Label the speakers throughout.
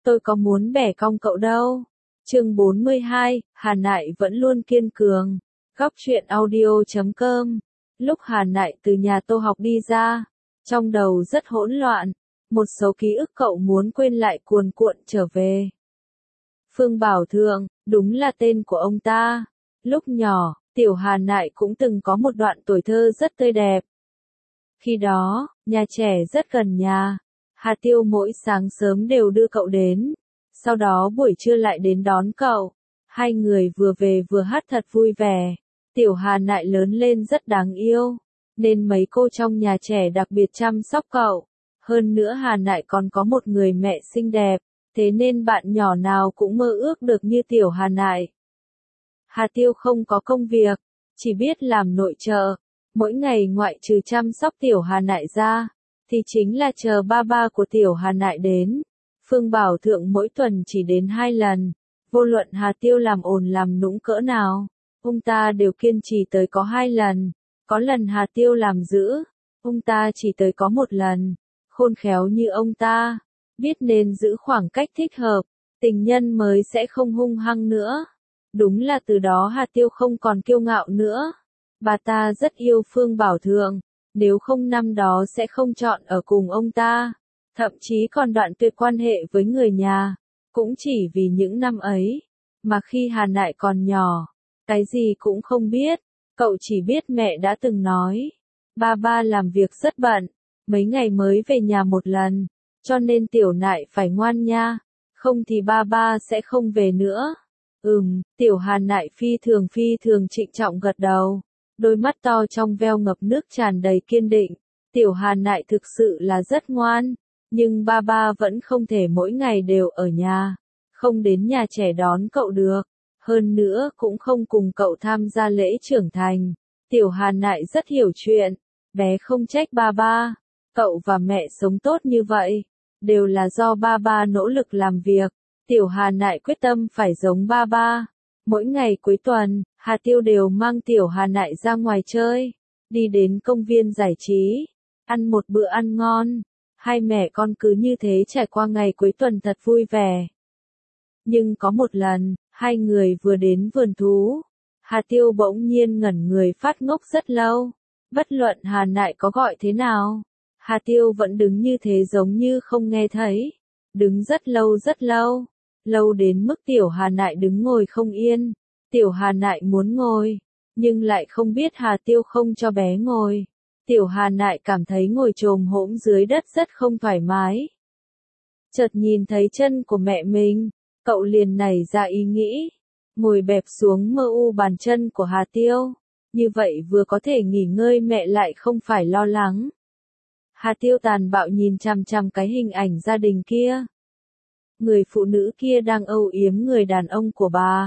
Speaker 1: tôi có muốn bẻ cong cậu đâu. Chương 42, Hà Nại vẫn luôn kiên cường. Góc truyện audio.com. Lúc Hà Nại từ nhà Tô Học đi ra, trong đầu rất hỗn loạn, một số ký ức cậu muốn quên lại cuồn cuộn trở về. Phương Bảo Thượng, đúng là tên của ông ta. Lúc nhỏ, tiểu Hà Nại cũng từng có một đoạn tuổi thơ rất tươi đẹp. Khi đó, nhà trẻ rất gần nhà. Hà Tiêu mỗi sáng sớm đều đưa cậu đến, sau đó buổi trưa lại đến đón cậu. Hai người vừa về vừa hát thật vui vẻ. Tiểu Hà Nại lớn lên rất đáng yêu, nên mấy cô trong nhà trẻ đặc biệt chăm sóc cậu. Hơn nữa Hà Nại còn có một người mẹ xinh đẹp, thế nên bạn nhỏ nào cũng mơ ước được như tiểu Hà Nại. Hà Tiêu không có công việc, chỉ biết làm nội trợ. Mỗi ngày ngoại trừ chăm sóc tiểu Hà Nại ra, thì chính là chờ ba của tiểu Hà Nại đến. Phương Bảo Thượng mỗi tuần chỉ đến 2 lần, vô luận Hà Tiêu làm ồn làm nũng cỡ nào, ông ta đều kiên trì tới có 2 lần. Có lần Hà Tiêu làm dữ, ông ta chỉ tới có 1 lần. Khôn khéo như ông ta, biết nên giữ khoảng cách thích hợp, tình nhân mới sẽ không hung hăng nữa. Đúng là từ đó Hà Tiêu không còn kiêu ngạo nữa. Bà ta rất yêu Phương Bảo Thượng, nếu không năm đó sẽ không chọn ở cùng ông ta, thậm chí còn đoạn tuyệt quan hệ với người nhà, cũng chỉ vì những năm ấy. Mà khi Hà Nại còn nhỏ, cái gì cũng không biết, cậu chỉ biết mẹ đã từng nói, ba làm việc rất bận, mấy ngày mới về nhà một lần, cho nên tiểu Nại phải ngoan nha, không thì ba sẽ không về nữa. Tiểu Hà Nại phi thường trịnh trọng gật đầu, đôi mắt to trong veo ngập nước tràn đầy kiên định. Tiểu Hà Nại thực sự là rất ngoan, nhưng ba vẫn không thể mỗi ngày đều ở nhà, không đến nhà trẻ đón cậu được, hơn nữa cũng không cùng cậu tham gia lễ trưởng thành. Tiểu Hà Nại rất hiểu chuyện, bé không trách ba, cậu và mẹ sống tốt như vậy, đều là do ba nỗ lực làm việc. Tiểu Hà Nại quyết tâm phải giống ba. Mỗi ngày cuối tuần, Hà Tiêu đều mang tiểu Hà Nại ra ngoài chơi, đi đến công viên giải trí, ăn một bữa ăn ngon. Hai mẹ con cứ như thế trải qua ngày cuối tuần thật vui vẻ. Nhưng có một lần, hai người vừa đến vườn thú, Hà Tiêu bỗng nhiên ngẩn người phát ngốc rất lâu. Bất luận Hà Nại có gọi thế nào, Hà Tiêu vẫn đứng như thế giống như không nghe thấy. Đứng rất lâu, lâu đến mức tiểu Hà Nại đứng ngồi không yên. Tiểu Hà Nại muốn ngồi, nhưng lại không biết Hà Tiêu không cho bé ngồi. Tiểu Hà Nại cảm thấy ngồi chồm hổm dưới đất rất không thoải mái. Chợt nhìn thấy chân của mẹ mình, cậu liền nảy ra ý nghĩ, ngồi bẹp xuống mơ u bàn chân của Hà Tiêu. Như vậy vừa có thể nghỉ ngơi mẹ lại không phải lo lắng. Hà Tiêu tàn bạo nhìn chằm chằm cái hình ảnh gia đình kia. Người phụ nữ kia đang âu yếm người đàn ông của bà.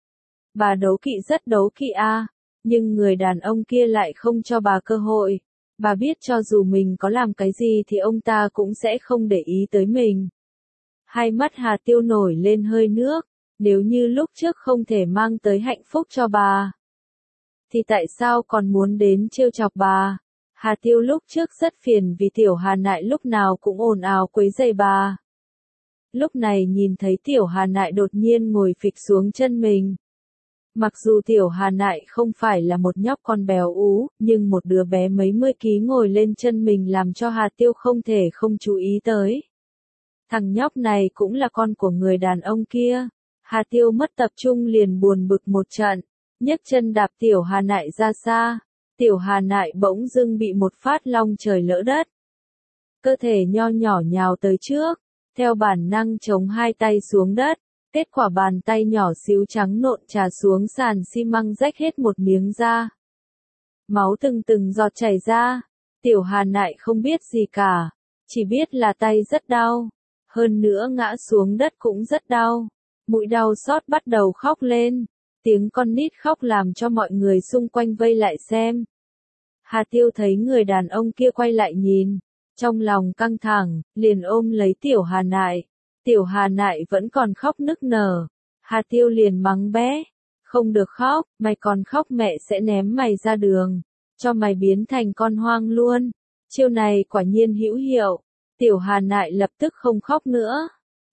Speaker 1: Bà đấu kỵ rất đấu kỵ nhưng người đàn ông kia lại không cho bà cơ hội. Bà biết cho dù mình có làm cái gì thì ông ta cũng sẽ không để ý tới mình. Hai mắt Hà Tiêu nổi lên hơi nước, nếu như lúc trước không thể mang tới hạnh phúc cho bà, thì tại sao còn muốn đến trêu chọc bà? Hà Tiêu lúc trước rất phiền vì tiểu Hà Nại lúc nào cũng ồn ào quấy rầy bà. Lúc này nhìn thấy tiểu Hà Nại đột nhiên ngồi phịch xuống chân mình. Mặc dù tiểu Hà Nại không phải là một nhóc con béo ú, nhưng một đứa bé mấy mươi ký ngồi lên chân mình làm cho Hà Tiêu không thể không chú ý tới. Thằng nhóc này cũng là con của người đàn ông kia. Hà Tiêu mất tập trung liền buồn bực một trận, nhấc chân đạp tiểu Hà Nại ra xa. Tiểu Hà Nại bỗng dưng bị một phát long trời lỡ đất. Cơ thể nho nhỏ nhào tới trước, theo bản năng chống hai tay xuống đất. Kết quả bàn tay nhỏ xíu trắng nộn trà xuống sàn xi măng rách hết một miếng da. Máu từng giọt chảy ra. Tiểu Hà Nại không biết gì cả, chỉ biết là tay rất đau. Hơn nữa ngã xuống đất cũng rất đau. Mũi đau xót bắt đầu khóc lên. Tiếng con nít khóc làm cho mọi người xung quanh vây lại xem. Hà Tiêu thấy người đàn ông kia quay lại nhìn, trong lòng căng thẳng, liền ôm lấy tiểu Hà Nại. Tiểu Hà Nại vẫn còn khóc nức nở. Hà Tiêu liền mắng bé, không được khóc, mày còn khóc mẹ sẽ ném mày ra đường, cho mày biến thành con hoang luôn. Chiêu này quả nhiên hữu hiệu. Tiểu Hà Nại lập tức không khóc nữa.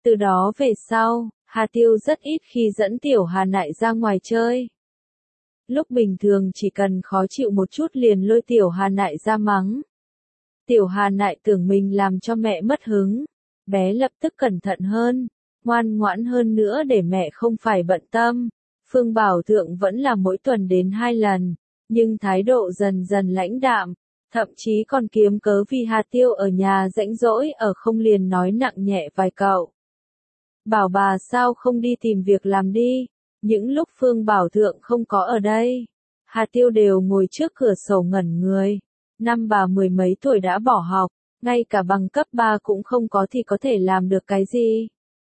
Speaker 1: Từ đó về sau, Hà Tiêu rất ít khi dẫn Tiểu Hà Nại ra ngoài chơi. Lúc bình thường chỉ cần khó chịu một chút liền lôi Tiểu Hà Nại ra mắng. Tiểu Hà Nại tưởng mình làm cho mẹ mất hứng. Bé lập tức cẩn thận hơn, ngoan ngoãn hơn nữa để mẹ không phải bận tâm. Phương Bảo Thượng vẫn là mỗi tuần đến 2 lần, nhưng thái độ dần dần lãnh đạm, thậm chí còn kiếm cớ vì Hà Tiêu ở nhà rãnh rỗi ở không liền nói nặng nhẹ vài câu. Bảo bà sao không đi tìm việc làm đi, những lúc Phương Bảo Thượng không có ở đây. Hà Tiêu đều ngồi trước cửa sổ ngẩn người, năm bà 10 mấy tuổi đã bỏ học, ngay cả bằng cấp 3 cũng không có thì có thể làm được cái gì.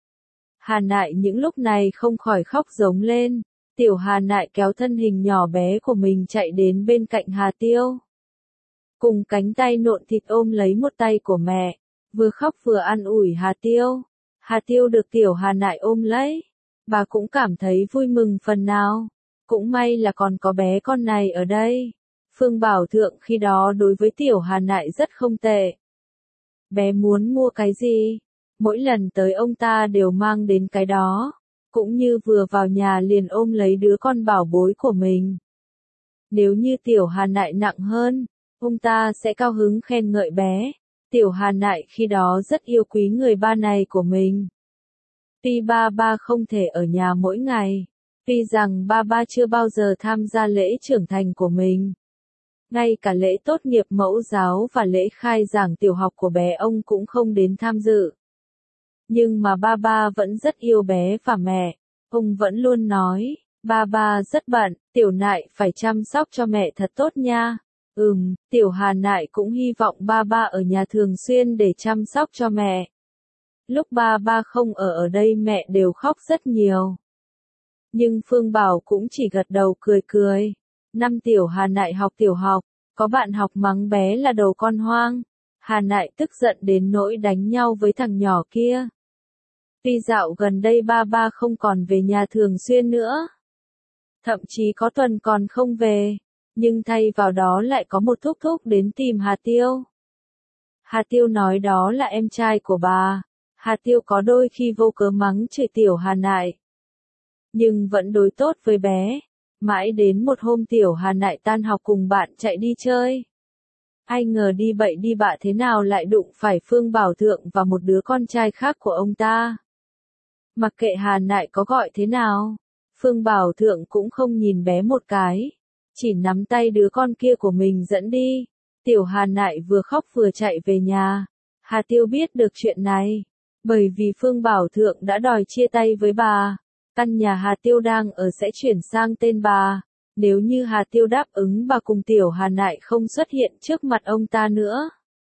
Speaker 1: Hà Nại những lúc này không khỏi khóc giống lên, Tiểu Hà Nại kéo thân hình nhỏ bé của mình chạy đến bên cạnh Hà Tiêu. Cùng cánh tay nộn thịt ôm lấy một tay của mẹ, vừa khóc vừa an ủi Hà Tiêu. Hà Tiêu được Tiểu Hà Nại ôm lấy, bà cũng cảm thấy vui mừng phần nào. Cũng may là còn có bé con này ở đây. Phương Bảo Thượng khi đó đối với Tiểu Hà Nại rất không tệ. Bé muốn mua cái gì? Mỗi lần tới ông ta đều mang đến cái đó. Cũng như vừa vào nhà liền ôm lấy đứa con bảo bối của mình. Nếu như Tiểu Hà Nại nặng hơn, ông ta sẽ cao hứng khen ngợi bé. Tiểu Hà Nại khi đó rất yêu quý người ba này của mình. Tuy ba không thể ở nhà mỗi ngày, tuy rằng ba chưa bao giờ tham gia lễ trưởng thành của mình. Ngay cả lễ tốt nghiệp mẫu giáo và lễ khai giảng tiểu học của bé ông cũng không đến tham dự. Nhưng mà ba vẫn rất yêu bé và mẹ. Ông vẫn luôn nói, ba rất bận, Tiểu Nại phải chăm sóc cho mẹ thật tốt nha. Tiểu Hà Nại cũng hy vọng ba ở nhà thường xuyên để chăm sóc cho mẹ. Lúc ba không ở đây mẹ đều khóc rất nhiều. Nhưng Phương Bảo cũng chỉ gật đầu cười cười. Năm Tiểu Hà Nại học tiểu học, có bạn học mắng bé là đầu con hoang. Hà Nại tức giận đến nỗi đánh nhau với thằng nhỏ kia. Tuy dạo gần đây ba không còn về nhà thường xuyên nữa. Thậm chí có tuần còn không về. Nhưng thay vào đó lại có một thúc thúc đến tìm Hà Tiêu. Hà Tiêu nói đó là em trai của bà. Hà Tiêu có đôi khi vô cớ mắng chửi Tiểu Hà Nại. Nhưng vẫn đối tốt với bé. Mãi đến một hôm Tiểu Hà Nại tan học cùng bạn chạy đi chơi. Ai ngờ đi bậy đi bạ thế nào lại đụng phải Phương Bảo Thượng và một đứa con trai khác của ông ta. Mặc kệ Hà Nại có gọi thế nào, Phương Bảo Thượng cũng không nhìn bé một cái. Chỉ nắm tay đứa con kia của mình dẫn đi. Tiểu Hà Nại vừa khóc vừa chạy về nhà. Hà Tiêu biết được chuyện này. Bởi vì Phương Bảo Thượng đã đòi chia tay với bà. Căn nhà Hà Tiêu đang ở sẽ chuyển sang tên bà. Nếu như Hà Tiêu đáp ứng bà cùng Tiểu Hà Nại không xuất hiện trước mặt ông ta nữa.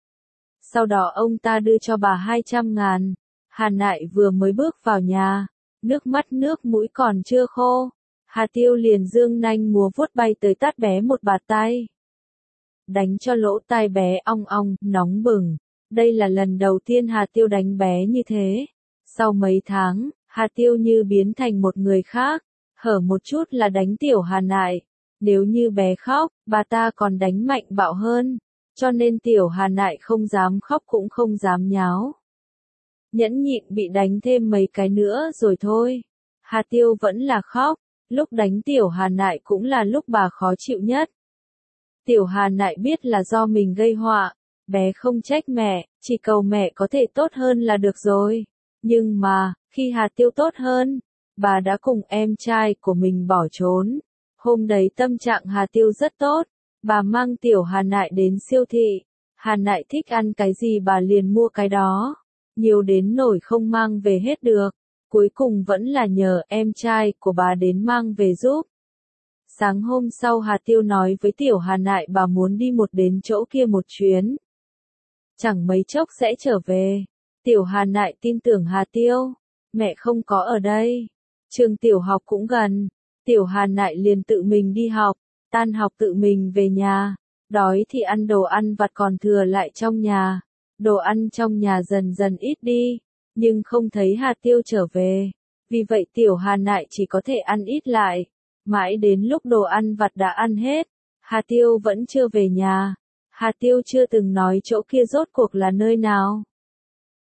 Speaker 1: Sau đó ông ta đưa cho bà 200.000. Hà Nại vừa mới bước vào nhà. Nước mắt nước mũi còn chưa khô. Hà Tiêu liền dương nanh múa vuốt bay tới tát bé một bạt tay. Đánh cho lỗ tai bé ong ong, nóng bừng. Đây là lần đầu tiên Hà Tiêu đánh bé như thế. Sau mấy tháng, Hà Tiêu như biến thành một người khác. Hở một chút là đánh Tiểu Hà Nại. Nếu như bé khóc, bà ta còn đánh mạnh bạo hơn. Cho nên Tiểu Hà Nại không dám khóc cũng không dám nháo. Nhẫn nhịn bị đánh thêm mấy cái nữa rồi thôi. Hà Tiêu vẫn là khóc. Lúc đánh Tiểu Hà Nại cũng là lúc bà khó chịu nhất. Tiểu Hà Nại biết là do mình gây họa. Bé không trách mẹ, chỉ cầu mẹ có thể tốt hơn là được rồi. Nhưng mà, khi Hà Tiêu tốt hơn, bà đã cùng em trai của mình bỏ trốn. Hôm đấy tâm trạng Hà Tiêu rất tốt. Bà mang Tiểu Hà Nại đến siêu thị. Hà Nại thích ăn cái gì bà liền mua cái đó. Nhiều đến nỗi không mang về hết được. Cuối cùng vẫn là nhờ em trai của bà đến mang về giúp. Sáng hôm sau Hà Tiêu nói với Tiểu Hà Nại bà muốn đi đến chỗ kia một chuyến. Chẳng mấy chốc sẽ trở về. Tiểu Hà Nại tin tưởng Hà Tiêu. Mẹ không có ở đây. Trường tiểu học cũng gần. Tiểu Hà Nại liền tự mình đi học. Tan học tự mình về nhà. Đói thì ăn đồ ăn vặt còn thừa lại trong nhà. Đồ ăn trong nhà dần dần ít đi. Nhưng không thấy Hà Tiêu trở về. Vì vậy Tiểu Hà Nại chỉ có thể ăn ít lại. Mãi đến lúc đồ ăn vặt đã ăn hết. Hà Tiêu vẫn chưa về nhà. Hà Tiêu chưa từng nói chỗ kia rốt cuộc là nơi nào.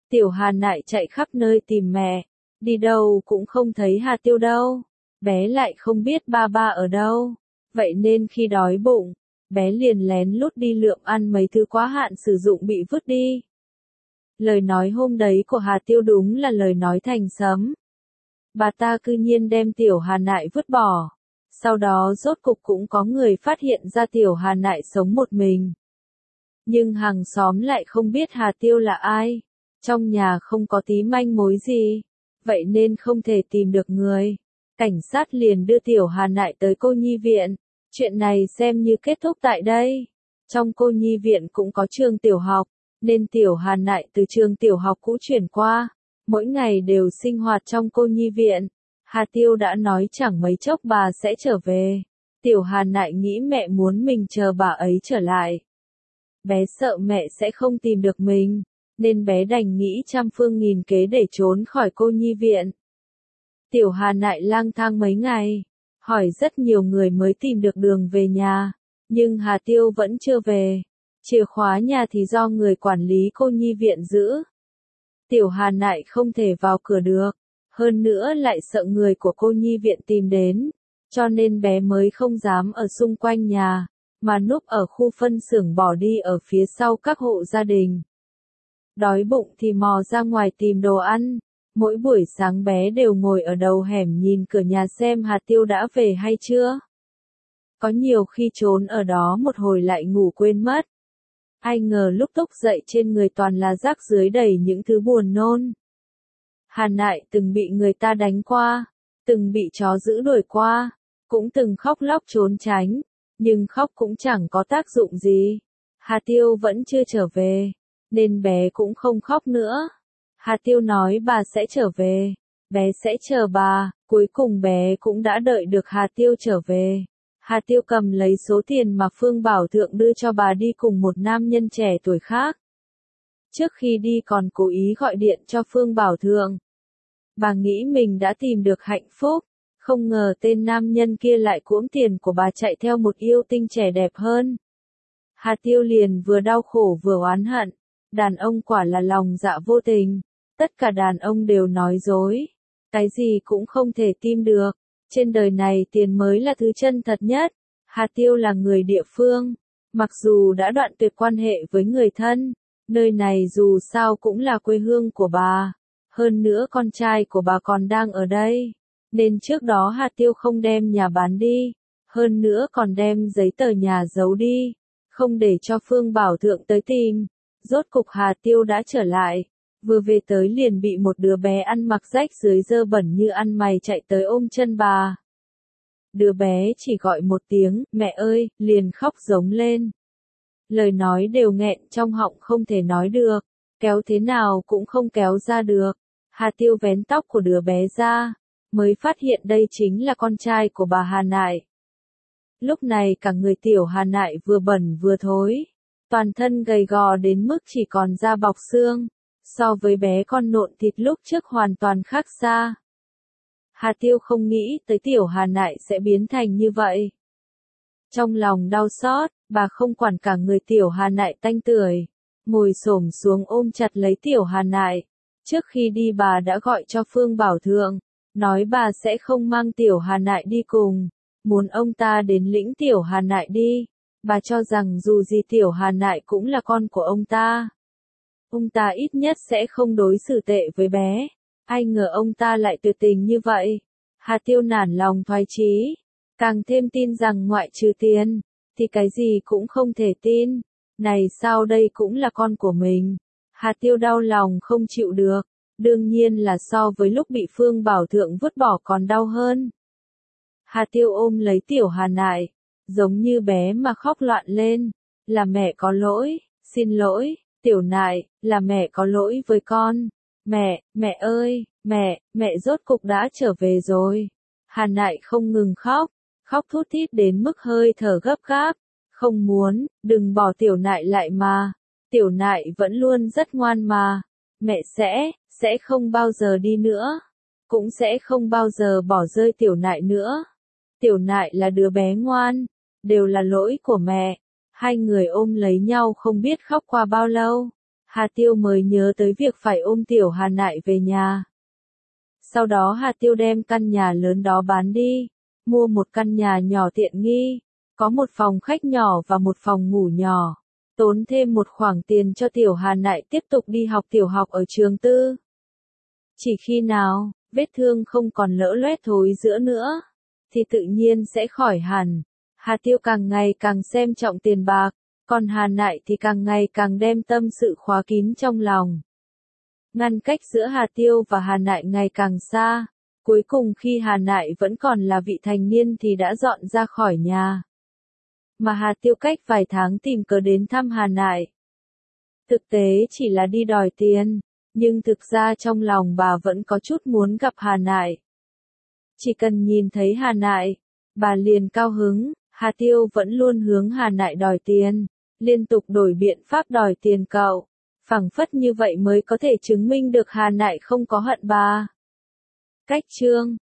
Speaker 1: Tiểu Hà Nại chạy khắp nơi tìm mẹ, đi đâu cũng không thấy Hà Tiêu đâu, bé lại không biết ba ba ở đâu, vậy nên khi đói bụng, bé liền lén lút đi lượm ăn mấy thứ quá hạn sử dụng bị vứt đi. Lời nói hôm đấy của Hà Tiêu đúng là lời nói thành sấm. Bà ta cư nhiên đem Tiểu Hà Nại vứt bỏ. Sau đó rốt cục cũng có người phát hiện ra Tiểu Hà Nại sống một mình. Nhưng hàng xóm lại không biết Hà Tiêu là ai. Trong nhà không có tí manh mối gì. Vậy nên không thể tìm được người. Cảnh sát liền đưa Tiểu Hà Nại tới cô nhi viện. Chuyện này xem như kết thúc tại đây. Trong cô nhi viện cũng có trường tiểu học, nên Tiểu Hà Nại từ trường tiểu học cũ chuyển qua. Mỗi ngày đều sinh hoạt trong cô nhi viện. Hà Tiêu đã nói chẳng mấy chốc bà sẽ trở về. Tiểu Hà Nại nghĩ mẹ muốn mình chờ bà ấy trở lại. Bé sợ mẹ sẽ không tìm được mình, nên bé đành nghĩ trăm phương nghìn kế để trốn khỏi cô nhi viện. Tiểu Hà Nại lang thang mấy ngày, hỏi rất nhiều người mới tìm được đường về nhà, nhưng Hà Tiêu vẫn chưa về. Chìa khóa nhà thì do người quản lý cô nhi viện giữ. Tiểu Hà Nại không thể vào cửa được, hơn nữa lại sợ người của cô nhi viện tìm đến, cho nên bé mới không dám ở xung quanh nhà, mà núp ở khu phân xưởng bỏ đi ở phía sau các hộ gia đình. Đói bụng thì mò ra ngoài tìm đồ ăn, mỗi buổi sáng bé đều ngồi ở đầu hẻm nhìn cửa nhà xem Hà Tiêu đã về hay chưa. Có nhiều khi trốn ở đó một hồi lại ngủ quên mất. Ai ngờ lúc thức dậy trên người toàn là rác rưởi đầy những thứ buồn nôn. Hà Nại từng bị người ta đánh qua, từng bị chó dữ đuổi qua, cũng từng khóc lóc trốn tránh, nhưng khóc cũng chẳng có tác dụng gì. Hà Tiêu vẫn chưa trở về, nên bé cũng không khóc nữa. Hà Tiêu nói bà sẽ trở về, bé sẽ chờ bà, cuối cùng bé cũng đã đợi được Hà Tiêu trở về. Hà Tiêu cầm lấy số tiền mà Phương Bảo Thượng đưa cho bà đi cùng một nam nhân trẻ tuổi khác. Trước khi đi còn cố ý gọi điện cho Phương Bảo Thượng. Bà nghĩ mình đã tìm được hạnh phúc, không ngờ tên nam nhân kia lại cuỗm tiền của bà chạy theo một yêu tinh trẻ đẹp hơn. Hà Tiêu liền vừa đau khổ vừa oán hận, đàn ông quả là lòng dạ vô tình, tất cả đàn ông đều nói dối, cái gì cũng không thể tin được. Trên đời này tiền mới là thứ chân thật nhất. Hà Tiêu là người địa phương, mặc dù đã đoạn tuyệt quan hệ với người thân, nơi này dù sao cũng là quê hương của bà. Hơn nữa con trai của bà còn đang ở đây, nên trước đó Hà Tiêu không đem nhà bán đi, hơn nữa còn đem giấy tờ nhà giấu đi, không để cho Phương Bảo Thượng tới tìm. Rốt cục Hà Tiêu đã trở lại, vừa về tới liền bị một đứa bé ăn mặc rách rưới dơ bẩn như ăn mày chạy tới ôm chân bà. Đứa bé chỉ gọi một tiếng, mẹ ơi, liền khóc giống lên. Lời nói đều nghẹn trong họng không thể nói được, kéo thế nào cũng không kéo ra được. Hà Tiêu vén tóc của đứa bé ra, mới phát hiện đây chính là con trai của bà Hà Nại. Lúc này cả người Tiểu Hà Nại vừa bẩn vừa thối, toàn thân gầy gò đến mức chỉ còn da bọc xương, so với bé con nộn thịt lúc trước hoàn toàn khác xa. Hà Tiêu không nghĩ tới Tiểu Hà Nại sẽ biến thành như vậy. Trong lòng đau xót, bà không quản cả người Tiểu Hà Nại tanh tưởi, ngồi xổm xuống ôm chặt lấy Tiểu Hà Nại. Trước khi đi bà đã gọi cho Phương Bảo Thượng, nói bà sẽ không mang Tiểu Hà Nại đi cùng, muốn ông ta đến lĩnh Tiểu Hà Nại đi. Bà cho rằng dù gì Tiểu Hà Nại cũng là con của ông ta. Ông ta ít nhất sẽ không đối xử tệ với bé. Ai ngờ ông ta lại tuyệt tình như vậy. Hà Tiêu nản lòng thoái chí, càng thêm tin rằng ngoại trừ tiền, thì cái gì cũng không thể tin. Này sao đây cũng là con của mình. Hà Tiêu đau lòng không chịu được, đương nhiên là so với lúc bị Phương Bảo Thượng vứt bỏ còn đau hơn. Hà Tiêu ôm lấy Tiểu Hà Nại, giống như bé mà khóc loạn lên. Là mẹ có lỗi, xin lỗi, Tiểu Nại, là mẹ có lỗi với con. Mẹ ơi, mẹ rốt cục đã trở về rồi. Hà Nại không ngừng khóc, khóc thút thít đến mức hơi thở gấp gáp. Không muốn, đừng bỏ Tiểu Nại lại mà. Tiểu Nại vẫn luôn rất ngoan mà. Mẹ sẽ không bao giờ đi nữa. Cũng sẽ không bao giờ bỏ rơi Tiểu Nại nữa. Tiểu Nại là đứa bé ngoan, đều là lỗi của mẹ. Hai người ôm lấy nhau không biết khóc qua bao lâu. Hà Tiêu mới nhớ tới việc phải ôm Tiểu Hà Nại về nhà. Sau đó Hà Tiêu đem căn nhà lớn đó bán đi, mua một căn nhà nhỏ tiện nghi, có một phòng khách nhỏ và một phòng ngủ nhỏ, tốn thêm một khoản tiền cho Tiểu Hà Nại tiếp tục đi học tiểu học ở trường tư. Chỉ khi nào, vết thương không còn lỡ loét thối rữa nữa, thì tự nhiên sẽ khỏi hẳn. Hà Tiêu càng ngày càng xem trọng tiền bạc, còn Hà Nại thì càng ngày càng đem tâm sự khóa kín trong lòng. Ngăn cách giữa Hà Tiêu và Hà Nại ngày càng xa, cuối cùng khi Hà Nại vẫn còn là vị thành niên thì đã dọn ra khỏi nhà. Mà Hà Tiêu cách vài tháng tìm cớ đến thăm Hà Nại. Thực tế chỉ là đi đòi tiền, nhưng thực ra trong lòng bà vẫn có chút muốn gặp Hà Nại. Chỉ cần nhìn thấy Hà Nại, bà liền cao hứng. Hà Tiêu vẫn luôn hướng Hà Nại đòi tiền, liên tục đổi biện pháp đòi tiền cậu. Phảng phất như vậy mới có thể chứng minh được Hà Nại không có hận bà. Cách chương